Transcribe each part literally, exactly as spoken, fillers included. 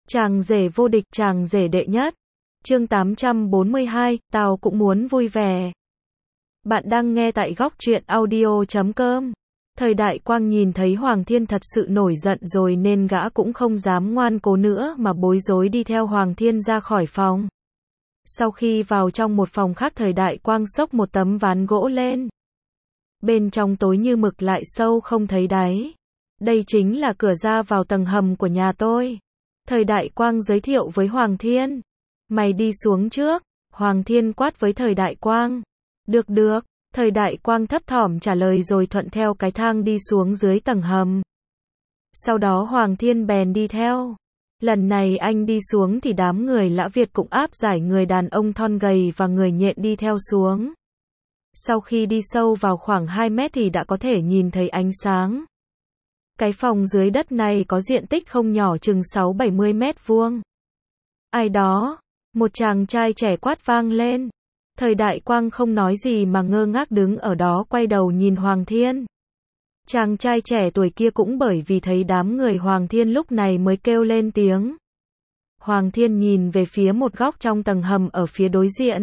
Chàng rể vô địch, chàng rể đệ nhất. Chương tám trăm bốn mươi hai, tao cũng muốn vui vẻ. Bạn đang nghe tại góc truyện audio chấm com. Thời Đại Quang nhìn thấy Hoàng Thiên thật sự nổi giận rồi nên gã cũng không dám ngoan cố nữa mà bối rối đi theo Hoàng Thiên ra khỏi phòng. Sau khi vào trong một phòng khác, Thời Đại Quang xốc một tấm ván gỗ lên. Bên trong tối như mực lại sâu không thấy đáy. Đây chính là cửa ra vào tầng hầm của nhà tôi. Thời Đại Quang giới thiệu với Hoàng Thiên. Mày đi xuống trước. Hoàng Thiên quát với Thời Đại Quang. Được được. Thời Đại Quang thấp thỏm trả lời rồi thuận theo cái thang đi xuống dưới tầng hầm. Sau đó Hoàng Thiên bèn đi theo. Lần này anh đi xuống thì đám người Lã Việt cũng áp giải người đàn ông thon gầy và người nhện đi theo xuống. Sau khi đi sâu vào khoảng hai mét thì đã có thể nhìn thấy ánh sáng. Cái phòng dưới đất này có diện tích không nhỏ, chừng sáu bảy mươi mét vuông. Ai đó? Một chàng trai trẻ quát vang lên. Thời Đại Quang không nói gì mà ngơ ngác đứng ở đó quay đầu nhìn Hoàng Thiên. Chàng trai trẻ tuổi kia cũng bởi vì thấy đám người Hoàng Thiên lúc này mới kêu lên tiếng. Hoàng Thiên nhìn về phía một góc trong tầng hầm ở phía đối diện.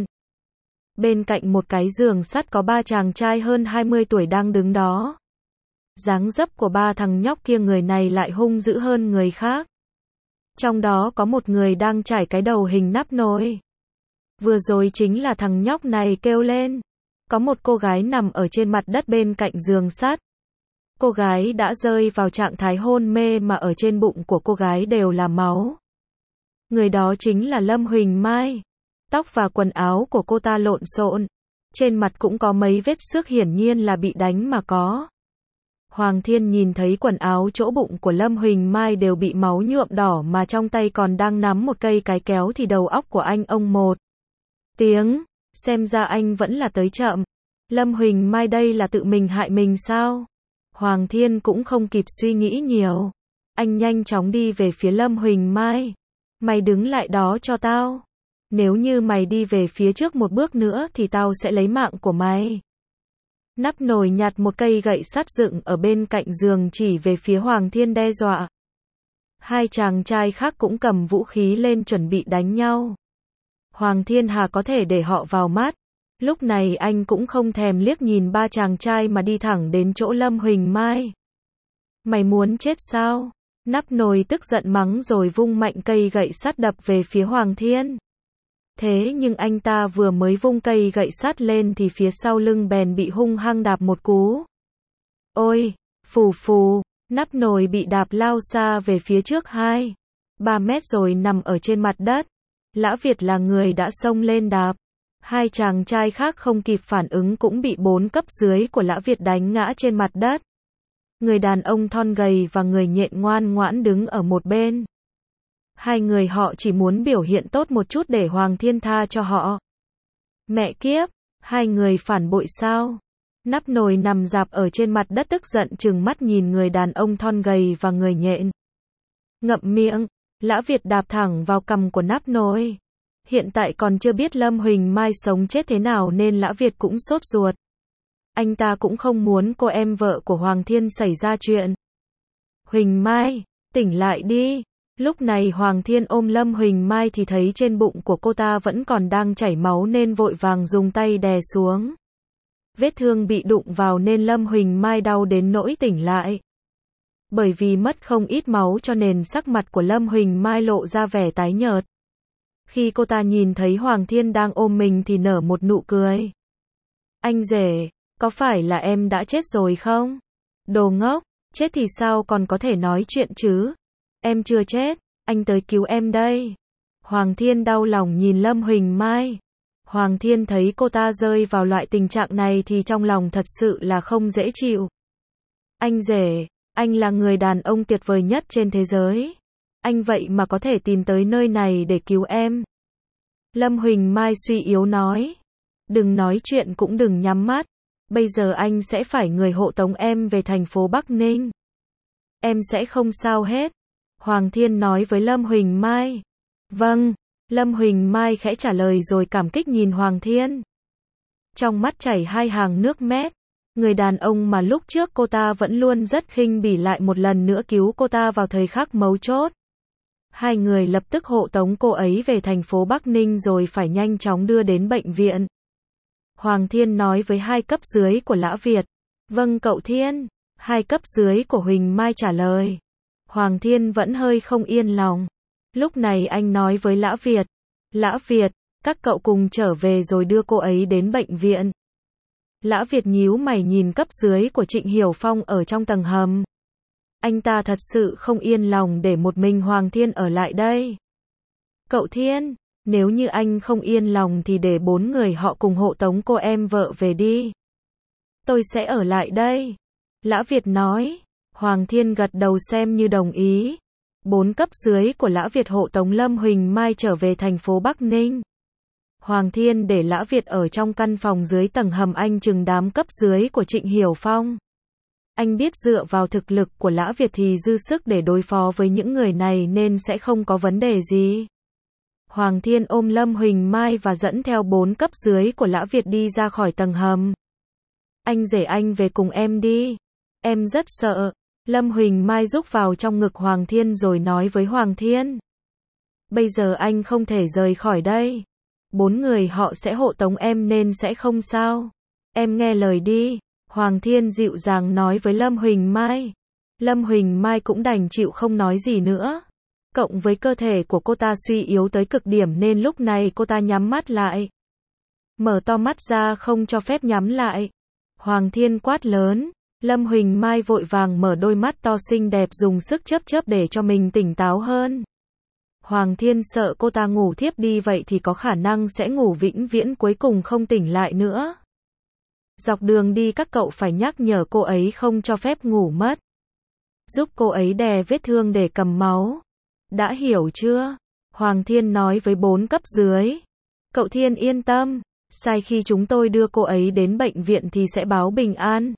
Bên cạnh một cái giường sắt có ba chàng trai hơn hai mươi tuổi đang đứng đó. Dáng dấp của ba thằng nhóc kia người này lại hung dữ hơn người khác. Trong đó có một người đang trải cái đầu hình nắp nồi. Vừa rồi chính là thằng nhóc này kêu lên. Có một cô gái nằm ở trên mặt đất bên cạnh giường sắt. Cô gái đã rơi vào trạng thái hôn mê mà ở trên bụng của cô gái đều là máu. Người đó chính là Lâm Huỳnh Mai. Tóc và quần áo của cô ta lộn xộn. Trên mặt cũng có mấy vết xước, hiển nhiên là bị đánh mà có. Hoàng Thiên nhìn thấy quần áo chỗ bụng của Lâm Huỳnh Mai đều bị máu nhuộm đỏ mà trong tay còn đang nắm một cây cái kéo thì đầu óc của anh ông một tiếng, xem ra anh vẫn là tới chậm. Lâm Huỳnh Mai đây là tự mình hại mình sao? Hoàng Thiên cũng không kịp suy nghĩ nhiều. Anh nhanh chóng đi về phía Lâm Huỳnh Mai. Mày đứng lại đó cho tao. Nếu như mày đi về phía trước một bước nữa thì tao sẽ lấy mạng của mày. Nắp nồi nhặt một cây gậy sắt dựng ở bên cạnh giường chỉ về phía Hoàng Thiên đe dọa. Hai chàng trai khác cũng cầm vũ khí lên chuẩn bị đánh nhau. Hoàng Thiên hà có thể để họ vào mắt. Lúc này anh cũng không thèm liếc nhìn ba chàng trai mà đi thẳng đến chỗ Lâm Huỳnh Mai. Mày muốn chết sao? Nắp nồi tức giận mắng rồi vung mạnh cây gậy sắt đập về phía Hoàng Thiên. Thế nhưng anh ta vừa mới vung cây gậy sắt lên thì phía sau lưng bèn bị hung hăng đạp một cú. Ôi, phù phù, nắp nồi bị đạp lao xa về phía trước hai, ba mét rồi nằm ở trên mặt đất. Lã Việt là người đã xông lên đạp. Hai chàng trai khác không kịp phản ứng cũng bị bốn cấp dưới của Lã Việt đánh ngã trên mặt đất. Người đàn ông thon gầy và người nhện ngoan ngoãn đứng ở một bên. Hai người họ chỉ muốn biểu hiện tốt một chút để Hoàng Thiên tha cho họ. Mẹ kiếp, hai người phản bội sao? Nắp nồi nằm rạp ở trên mặt đất tức giận trừng mắt nhìn người đàn ông thon gầy và người nhện. Ngậm miệng, Lã Việt đạp thẳng vào cằm của nắp nồi. Hiện tại còn chưa biết Lâm Huỳnh Mai sống chết thế nào nên Lã Việt cũng sốt ruột. Anh ta cũng không muốn cô em vợ của Hoàng Thiên xảy ra chuyện. Huỳnh Mai, tỉnh lại đi. Lúc này Hoàng Thiên ôm Lâm Huỳnh Mai thì thấy trên bụng của cô ta vẫn còn đang chảy máu nên vội vàng dùng tay đè xuống. Vết thương bị đụng vào nên Lâm Huỳnh Mai đau đến nỗi tỉnh lại. Bởi vì mất không ít máu cho nên sắc mặt của Lâm Huỳnh Mai lộ ra vẻ tái nhợt. Khi cô ta nhìn thấy Hoàng Thiên đang ôm mình thì nở một nụ cười. Anh rể, có phải là em đã chết rồi không? Đồ ngốc, chết thì sao còn có thể nói chuyện chứ? Em chưa chết, anh tới cứu em đây. Hoàng Thiên đau lòng nhìn Lâm Huỳnh Mai. Hoàng Thiên thấy cô ta rơi vào loại tình trạng này thì trong lòng thật sự là không dễ chịu. Anh rể, anh là người đàn ông tuyệt vời nhất trên thế giới. Anh vậy mà có thể tìm tới nơi này để cứu em. Lâm Huỳnh Mai suy yếu nói. Đừng nói chuyện cũng đừng nhắm mắt. Bây giờ anh sẽ phải người hộ tống em về thành phố Bắc Ninh. Em sẽ không sao hết. Hoàng Thiên nói với Lâm Huỳnh Mai. Vâng, Lâm Huỳnh Mai khẽ trả lời rồi cảm kích nhìn Hoàng Thiên. Trong mắt chảy hai hàng nước mét. Người đàn ông mà lúc trước cô ta vẫn luôn rất khinh bỉ lại một lần nữa cứu cô ta vào thời khắc mấu chốt. Hai người lập tức hộ tống cô ấy về thành phố Bắc Ninh rồi phải nhanh chóng đưa đến bệnh viện. Hoàng Thiên nói với hai cấp dưới của Lã Việt. Vâng cậu Thiên. Hai cấp dưới của Huỳnh Mai trả lời. Hoàng Thiên vẫn hơi không yên lòng. Lúc này anh nói với Lã Việt. Lã Việt, các cậu cùng trở về rồi đưa cô ấy đến bệnh viện. Lã Việt nhíu mày nhìn cấp dưới của Trịnh Hiểu Phong ở trong tầng hầm. Anh ta thật sự không yên lòng để một mình Hoàng Thiên ở lại đây. Cậu Thiên, nếu như anh không yên lòng thì để bốn người họ cùng hộ tống cô em vợ về đi. Tôi sẽ ở lại đây. Lã Việt nói. Hoàng Thiên gật đầu xem như đồng ý. Bốn cấp dưới của Lã Việt hộ tống Lâm Huỳnh Mai trở về thành phố Bắc Ninh. Hoàng Thiên để Lã Việt ở trong căn phòng dưới tầng hầm anh chừng đám cấp dưới của Trịnh Hiểu Phong. Anh biết dựa vào thực lực của Lã Việt thì dư sức để đối phó với những người này nên sẽ không có vấn đề gì. Hoàng Thiên ôm Lâm Huỳnh Mai và dẫn theo bốn cấp dưới của Lã Việt đi ra khỏi tầng hầm. Anh rể anh về cùng em đi. Em rất sợ. Lâm Huỳnh Mai rúc vào trong ngực Hoàng Thiên rồi nói với Hoàng Thiên. Bây giờ anh không thể rời khỏi đây. Bốn người họ sẽ hộ tống em nên sẽ không sao. Em nghe lời đi. Hoàng Thiên dịu dàng nói với Lâm Huỳnh Mai. Lâm Huỳnh Mai cũng đành chịu không nói gì nữa. Cộng với cơ thể của cô ta suy yếu tới cực điểm nên lúc này cô ta nhắm mắt lại. Mở to mắt ra không cho phép nhắm lại. Hoàng Thiên quát lớn. Lâm Huỳnh Mai vội vàng mở đôi mắt to xinh đẹp dùng sức chớp chớp để cho mình tỉnh táo hơn. Hoàng Thiên sợ cô ta ngủ thiếp đi vậy thì có khả năng sẽ ngủ vĩnh viễn cuối cùng không tỉnh lại nữa. Dọc đường đi các cậu phải nhắc nhở cô ấy không cho phép ngủ mất. Giúp cô ấy đè vết thương để cầm máu. Đã hiểu chưa? Hoàng Thiên nói với bốn cấp dưới. Cậu Thiên yên tâm. Sai khi chúng tôi đưa cô ấy đến bệnh viện thì sẽ báo bình an.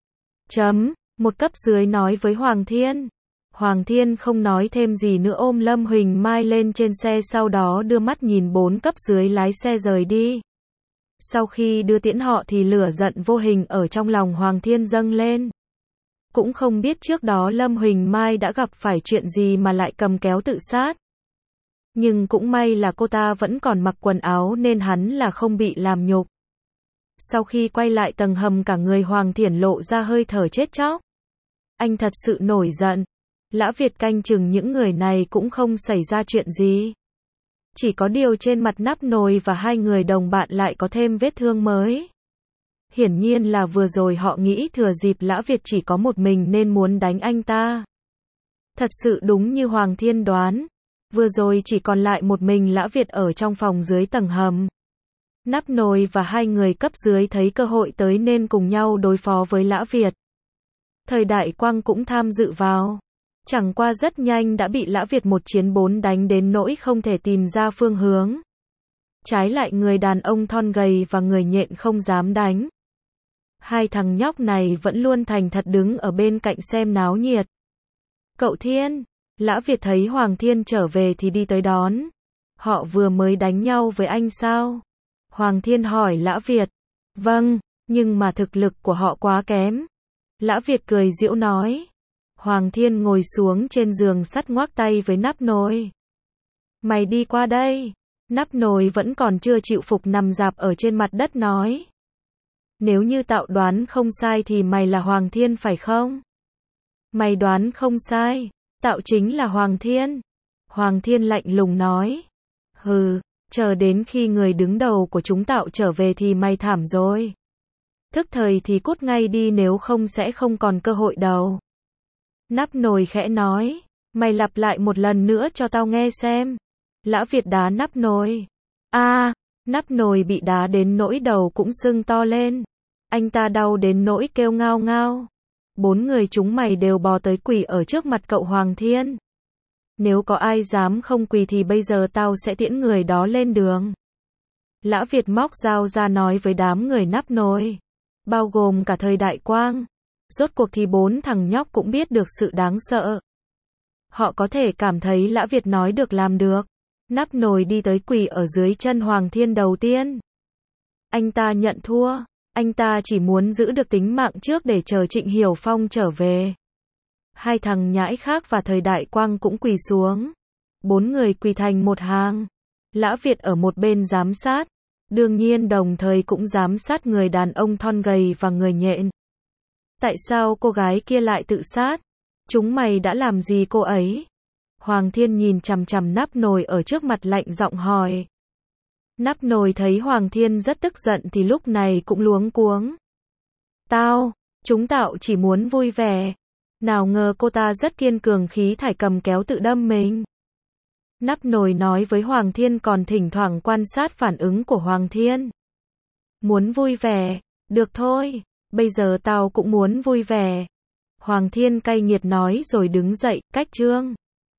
Chấm. Một cấp dưới nói với Hoàng Thiên. Hoàng Thiên không nói thêm gì nữa ôm Lâm Huỳnh Mai lên trên xe sau đó đưa mắt nhìn bốn cấp dưới lái xe rời đi. Sau khi đưa tiễn họ thì lửa giận vô hình ở trong lòng Hoàng Thiên dâng lên. Cũng không biết trước đó Lâm Huỳnh Mai đã gặp phải chuyện gì mà lại cầm kéo tự sát. Nhưng cũng may là cô ta vẫn còn mặc quần áo nên hắn là không bị làm nhục. Sau khi quay lại tầng hầm cả người Hoàng Thiển lộ ra hơi thở chết chóc. Anh thật sự nổi giận. Lã Việt canh chừng những người này cũng không xảy ra chuyện gì. Chỉ có điều trên mặt nắp nồi và hai người đồng bạn lại có thêm vết thương mới. Hiển nhiên là vừa rồi họ nghĩ thừa dịp Lã Việt chỉ có một mình nên muốn đánh anh ta. Thật sự đúng như Hoàng Thiên đoán. Vừa rồi chỉ còn lại một mình Lã Việt ở trong phòng dưới tầng hầm. Nắp nồi và hai người cấp dưới thấy cơ hội tới nên cùng nhau đối phó với Lã Việt. Thời Đại Quang cũng tham dự vào. Chẳng qua rất nhanh đã bị Lã Việt một chiến bốn đánh đến nỗi không thể tìm ra phương hướng. Trái lại người đàn ông thon gầy và người nhện không dám đánh. Hai thằng nhóc này vẫn luôn thành thật đứng ở bên cạnh xem náo nhiệt. Cậu Thiên, Lã Việt thấy Hoàng Thiên trở về thì đi tới đón. Họ vừa mới đánh nhau với anh sao? Hoàng Thiên hỏi Lã Việt. Vâng, nhưng mà thực lực của họ quá kém. Lã Việt cười giễu nói. Hoàng Thiên ngồi xuống trên giường sắt ngoác tay với nắp nồi. Mày đi qua đây. Nắp nồi vẫn còn chưa chịu phục nằm rạp ở trên mặt đất nói. Nếu như Tạo đoán không sai thì mày là Hoàng Thiên phải không? Mày đoán không sai. Tạo chính là Hoàng Thiên. Hoàng Thiên lạnh lùng nói. Hừ, chờ đến khi người đứng đầu của chúng Tạo trở về thì mày thảm rồi. Thức thời thì cút ngay đi nếu không sẽ không còn cơ hội đâu. Nắp nồi khẽ nói. Mày lặp lại một lần nữa cho tao nghe xem. Lã Việt đá nắp nồi. A, à, nắp nồi bị đá đến nỗi đầu cũng sưng to lên. Anh ta đau đến nỗi kêu ngao ngao. Bốn người chúng mày đều bò tới quỳ ở trước mặt cậu Hoàng Thiên. Nếu có ai dám không quỳ thì bây giờ tao sẽ tiễn người đó lên đường. Lã Việt móc dao ra nói với đám người nắp nồi. Bao gồm cả Thời Đại Quang. Rốt cuộc thì bốn thằng nhóc cũng biết được sự đáng sợ. Họ có thể cảm thấy Lã Việt nói được làm được. Nắp nồi đi tới quỳ ở dưới chân Hoàng Thiên đầu tiên. Anh ta nhận thua. Anh ta chỉ muốn giữ được tính mạng trước để chờ Trịnh Hiểu Phong trở về. Hai thằng nhãi khác và Thời Đại Quang cũng quỳ xuống. Bốn người quỳ thành một hàng. Lã Việt ở một bên giám sát. Đương nhiên đồng thời cũng giám sát người đàn ông thon gầy và người nhện. Tại sao cô gái kia lại tự sát? Chúng mày đã làm gì cô ấy? Hoàng Thiên nhìn chằm chằm nắp nồi ở trước mặt lạnh giọng hỏi. Nắp nồi thấy Hoàng Thiên rất tức giận thì lúc này cũng luống cuống. Tao, chúng tao chỉ muốn vui vẻ. Nào ngờ cô ta rất kiên cường, khí thải cầm kéo tự đâm mình. Nắp nồi nói với Hoàng Thiên, còn thỉnh thoảng quan sát phản ứng của Hoàng Thiên. Muốn vui vẻ, được thôi, bây giờ tao cũng muốn vui vẻ. Hoàng Thiên cay nghiệt nói rồi đứng dậy, cách trương.